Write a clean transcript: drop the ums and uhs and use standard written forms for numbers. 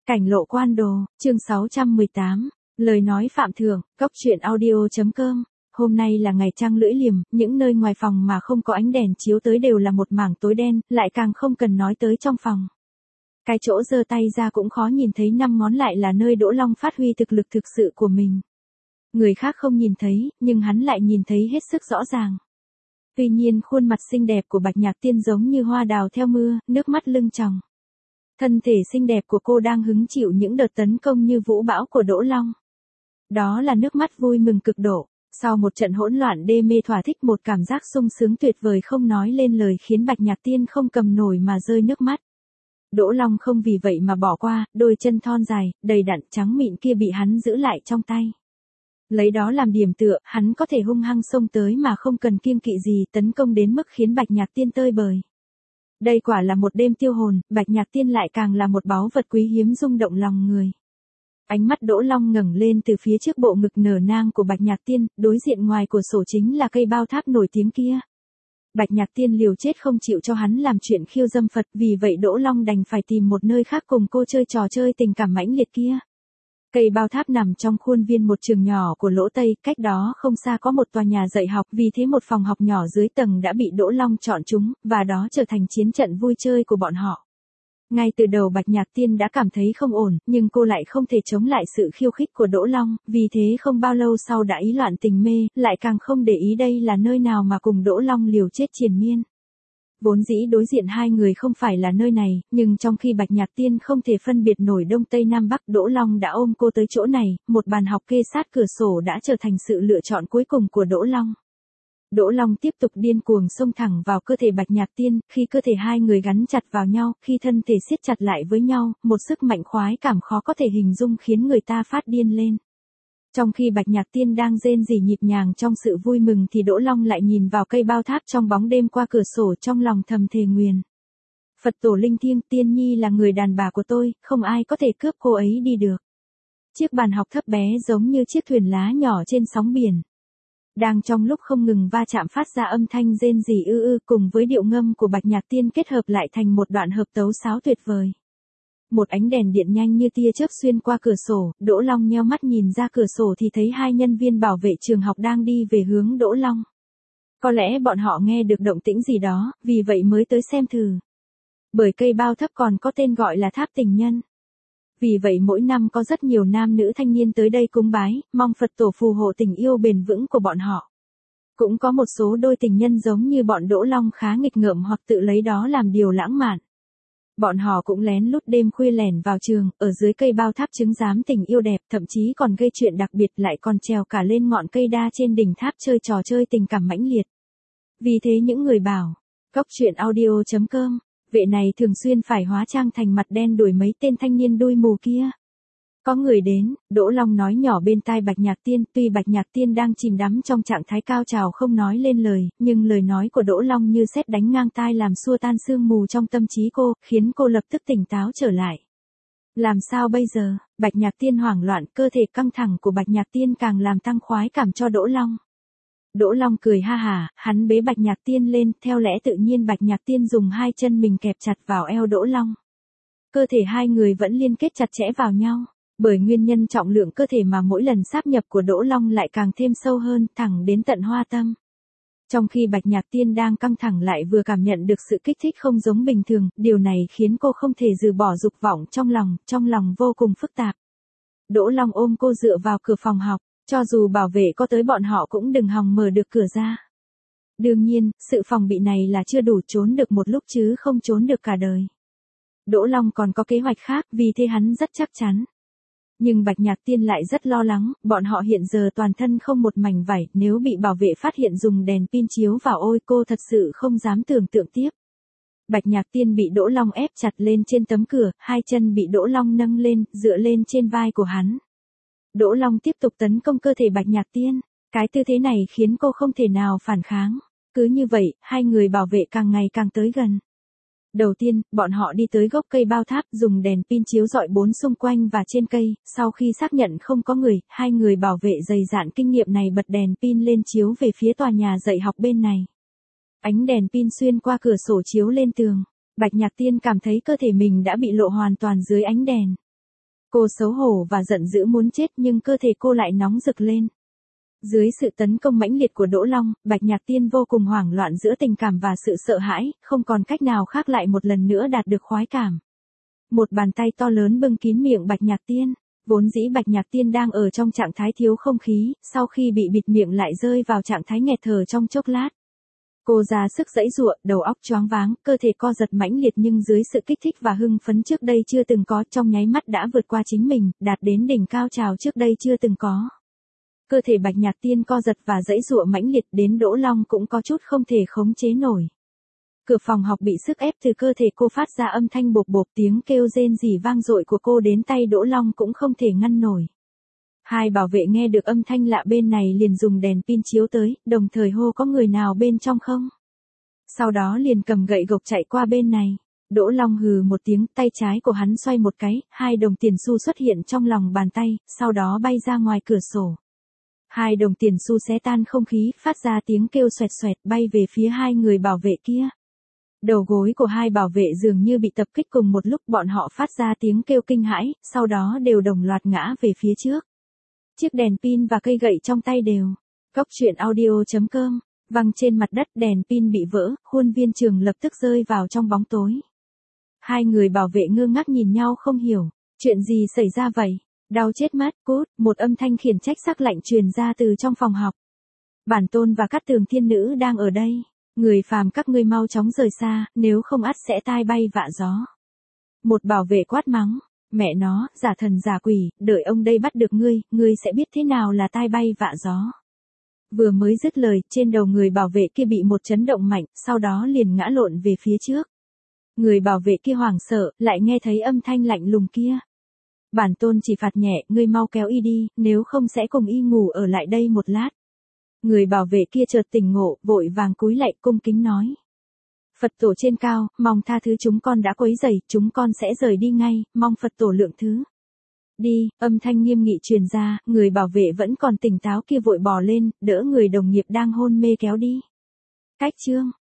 Cảnh lộ quan đồ, chương 618, lời nói phạm thượng, góc truyện audio.com. Hôm nay là ngày trăng lưỡi liềm, những nơi ngoài phòng mà không có ánh đèn chiếu tới đều là một mảng tối đen, lại càng không cần nói tới trong phòng. Cái chỗ giơ tay ra cũng khó nhìn thấy năm ngón lại là nơi Đỗ Long phát huy thực lực thực sự của mình. Người khác không nhìn thấy, nhưng hắn lại nhìn thấy hết sức rõ ràng. Tuy nhiên khuôn mặt xinh đẹp của Bạch Nhạc Tiên giống như hoa đào theo mưa, nước mắt lưng tròng. Thân thể xinh đẹp của cô đang hứng chịu những đợt tấn công như vũ bão của Đỗ Long. Đó là nước mắt vui mừng cực độ. Sau một trận hỗn loạn đê mê thỏa thích, một cảm giác sung sướng tuyệt vời không nói lên lời khiến Bạch Nhạc Tiên không cầm nổi mà rơi nước mắt. Đỗ Long không vì vậy mà bỏ qua, đôi chân thon dài, đầy đặn trắng mịn kia bị hắn giữ lại trong tay. Lấy đó làm điểm tựa, hắn có thể hung hăng xông tới mà không cần kiêng kỵ gì, tấn công đến mức khiến Bạch Nhạc Tiên tơi bời. Đây quả là một đêm tiêu hồn, Bạch Nhạc Tiên lại càng là một báu vật quý hiếm rung động lòng người. Ánh mắt Đỗ Long ngẩng lên từ phía trước bộ ngực nở nang của Bạch Nhạc Tiên, đối diện ngoài cửa sổ chính là cây bao tháp nổi tiếng kia. Bạch Nhạc Tiên liều chết không chịu cho hắn làm chuyện khiêu dâm Phật, vì vậy Đỗ Long đành phải tìm một nơi khác cùng cô chơi trò chơi tình cảm mãnh liệt kia. Cây bao tháp nằm trong khuôn viên một trường nhỏ của Lỗ Tây, cách đó không xa có một tòa nhà dạy học, vì thế một phòng học nhỏ dưới tầng đã bị Đỗ Long chọn trúng, và đó trở thành chiến trận vui chơi của bọn họ. Ngay từ đầu Bạch Nhạc Tiên đã cảm thấy không ổn, nhưng cô lại không thể chống lại sự khiêu khích của Đỗ Long, vì thế không bao lâu sau đã ý loạn tình mê, lại càng không để ý đây là nơi nào mà cùng Đỗ Long liều chết triền miên. Vốn dĩ đối diện hai người không phải là nơi này, nhưng trong khi Bạch Nhạc Tiên không thể phân biệt nổi Đông Tây Nam Bắc, Đỗ Long đã ôm cô tới chỗ này, một bàn học kê sát cửa sổ đã trở thành sự lựa chọn cuối cùng của Đỗ Long. Đỗ Long tiếp tục điên cuồng xông thẳng vào cơ thể Bạch Nhạc Tiên, khi cơ thể hai người gắn chặt vào nhau, khi thân thể siết chặt lại với nhau, một sức mạnh khoái cảm khó có thể hình dung khiến người ta phát điên lên. Trong khi Bạch Nhạc Tiên đang rên rỉ nhịp nhàng trong sự vui mừng thì Đỗ Long lại nhìn vào cây bao tháp trong bóng đêm qua cửa sổ, trong lòng thầm thề nguyền. Phật tổ linh thiêng, Tiên Nhi là người đàn bà của tôi, không ai có thể cướp cô ấy đi được. Chiếc bàn học thấp bé giống như chiếc thuyền lá nhỏ trên sóng biển. Đang trong lúc không ngừng va chạm phát ra âm thanh rên rỉ cùng với điệu ngâm của Bạch Nhạc Tiên kết hợp lại thành một đoạn hợp tấu sáo tuyệt vời. Một ánh đèn điện nhanh như tia chớp xuyên qua cửa sổ, Đỗ Long nheo mắt nhìn ra cửa sổ thì thấy hai nhân viên bảo vệ trường học đang đi về hướng Đỗ Long. Có lẽ bọn họ nghe được động tĩnh gì đó, vì vậy mới tới xem thử. Bởi cây bao tháp còn có tên gọi là tháp tình nhân. Vì vậy mỗi năm có rất nhiều nam nữ thanh niên tới đây cúng bái, mong Phật tổ phù hộ tình yêu bền vững của bọn họ. Cũng có một số đôi tình nhân giống như bọn Đỗ Long khá nghịch ngợm hoặc tự lấy đó làm điều lãng mạn. Bọn họ cũng lén lút đêm khuya lẻn vào trường, ở dưới cây bao tháp chứng giám tình yêu đẹp, thậm chí còn gây chuyện đặc biệt, lại còn trèo cả lên ngọn cây đa trên đỉnh tháp chơi trò chơi tình cảm mãnh liệt. Vì thế những người bảo, góc truyện audio.com, vệ này thường xuyên phải hóa trang thành mặt đen đuổi mấy tên thanh niên đuôi mù kia. Có người đến, Đỗ Long nói nhỏ bên tai Bạch Nhạc Tiên, tuy Bạch Nhạc Tiên đang chìm đắm trong trạng thái cao trào không nói lên lời, nhưng lời nói của Đỗ Long như sét đánh ngang tai làm xua tan sương mù trong tâm trí cô, khiến cô lập tức tỉnh táo trở lại. Làm sao bây giờ? Bạch Nhạc Tiên hoảng loạn, cơ thể căng thẳng của Bạch Nhạc Tiên càng làm tăng khoái cảm cho Đỗ Long. Đỗ Long cười ha hả, hắn bế Bạch Nhạc Tiên lên, theo lẽ tự nhiên Bạch Nhạc Tiên dùng hai chân mình kẹp chặt vào eo Đỗ Long. Cơ thể hai người vẫn liên kết chặt chẽ vào nhau. Bởi nguyên nhân trọng lượng cơ thể mà mỗi lần sáp nhập của Đỗ Long lại càng thêm sâu hơn, thẳng đến tận hoa tâm. Trong khi Bạch Nhạc Tiên đang căng thẳng lại vừa cảm nhận được sự kích thích không giống bình thường, điều này khiến cô không thể từ bỏ dục vọng trong lòng vô cùng phức tạp. Đỗ Long ôm cô dựa vào cửa phòng học, cho dù bảo vệ có tới bọn họ cũng đừng hòng mở được cửa ra. Đương nhiên, sự phòng bị này là chưa đủ, trốn được một lúc chứ không trốn được cả đời. Đỗ Long còn có kế hoạch khác, vì thế hắn rất chắc chắn. Nhưng Bạch Nhạc Tiên lại rất lo lắng, bọn họ hiện giờ toàn thân không một mảnh vải, nếu bị bảo vệ phát hiện dùng đèn pin chiếu vào, ôi cô thật sự không dám tưởng tượng tiếp. Bạch Nhạc Tiên bị Đỗ Long ép chặt lên trên tấm cửa, hai chân bị Đỗ Long nâng lên, dựa lên trên vai của hắn. Đỗ Long tiếp tục tấn công cơ thể Bạch Nhạc Tiên, cái tư thế này khiến cô không thể nào phản kháng. Cứ như vậy, hai người bảo vệ càng ngày càng tới gần. Đầu tiên, bọn họ đi tới gốc cây bao tháp, dùng đèn pin chiếu rọi bốn xung quanh và trên cây, sau khi xác nhận không có người, hai người bảo vệ dày dạn kinh nghiệm này bật đèn pin lên chiếu về phía tòa nhà dạy học bên này. Ánh đèn pin xuyên qua cửa sổ chiếu lên tường, Bạch Nhạc Tiên cảm thấy cơ thể mình đã bị lộ hoàn toàn dưới ánh đèn. Cô xấu hổ và giận dữ muốn chết nhưng cơ thể cô lại nóng rực lên. Dưới sự tấn công mãnh liệt của Đỗ Long, Bạch Nhạc Tiên vô cùng hoảng loạn giữa tình cảm và sự sợ hãi, không còn cách nào khác lại một lần nữa đạt được khoái cảm. Một bàn tay to lớn bưng kín miệng Bạch Nhạc Tiên. Vốn dĩ Bạch Nhạc Tiên đang ở trong trạng thái thiếu không khí, sau khi bị bịt miệng lại rơi vào trạng thái nghẹt thở trong chốc lát. Cô ra sức giãy giụa, đầu óc choáng váng, cơ thể co giật mãnh liệt nhưng dưới sự kích thích và hưng phấn trước đây chưa từng có, trong nháy mắt đã vượt qua chính mình, đạt đến đỉnh cao trào trước đây chưa từng có. Cơ thể Bạch Nhạc Tiên co giật và giãy giụa mãnh liệt đến Đỗ Long cũng có chút không thể khống chế nổi. Cửa phòng học bị sức ép từ cơ thể cô phát ra âm thanh bộp bộp, tiếng kêu rên rỉ vang dội của cô đến tay Đỗ Long cũng không thể ngăn nổi. Hai bảo vệ nghe được âm thanh lạ bên này liền dùng đèn pin chiếu tới, đồng thời hô có người nào bên trong không. Sau đó liền cầm gậy gộc chạy qua bên này. Đỗ Long hừ một tiếng, tay trái của hắn xoay một cái, 2 đồng tiền xu xuất hiện trong lòng bàn tay, sau đó bay ra ngoài cửa sổ. 2 đồng tiền xu xé tan không khí, phát ra tiếng kêu xoẹt xoẹt, bay về phía 2 người bảo vệ kia. Đầu gối của 2 bảo vệ dường như bị tập kích cùng một lúc, bọn họ phát ra tiếng kêu kinh hãi, sau đó đều đồng loạt ngã về phía trước. Chiếc đèn pin và cây gậy trong tay đều. Cóc truyện audio.com, văng trên mặt đất, đèn pin bị vỡ, khuôn viên trường lập tức rơi vào trong bóng tối. 2 người bảo vệ ngơ ngác nhìn nhau không hiểu, chuyện gì xảy ra vậy? Đau chết mất, cút, một âm thanh khiển trách sắc lạnh truyền ra từ trong phòng học. Bản Tôn và Cát Tường Thiên Nữ đang ở đây. Người phàm các ngươi mau chóng rời xa, nếu không ắt sẽ tai bay vạ gió. Một bảo vệ quát mắng, mẹ nó, giả thần giả quỷ, đợi ông đây bắt được ngươi sẽ biết thế nào là tai bay vạ gió. Vừa mới dứt lời, trên đầu người bảo vệ kia bị một chấn động mạnh, sau đó liền ngã lộn về phía trước. Người bảo vệ kia hoảng sợ, lại nghe thấy âm thanh lạnh lùng kia. Bản Tôn chỉ phạt nhẹ, ngươi mau kéo y đi, nếu không sẽ cùng y ngủ ở lại đây một lát. Người bảo vệ kia chợt tỉnh ngộ, vội vàng cúi lạy cung kính nói. Phật tổ trên cao, mong tha thứ chúng con đã quấy rầy, chúng con sẽ rời đi ngay, mong Phật tổ lượng thứ. Đi, âm thanh nghiêm nghị truyền ra, người bảo vệ vẫn còn tỉnh táo kia vội bò lên, đỡ người đồng nghiệp đang hôn mê kéo đi. Cách chương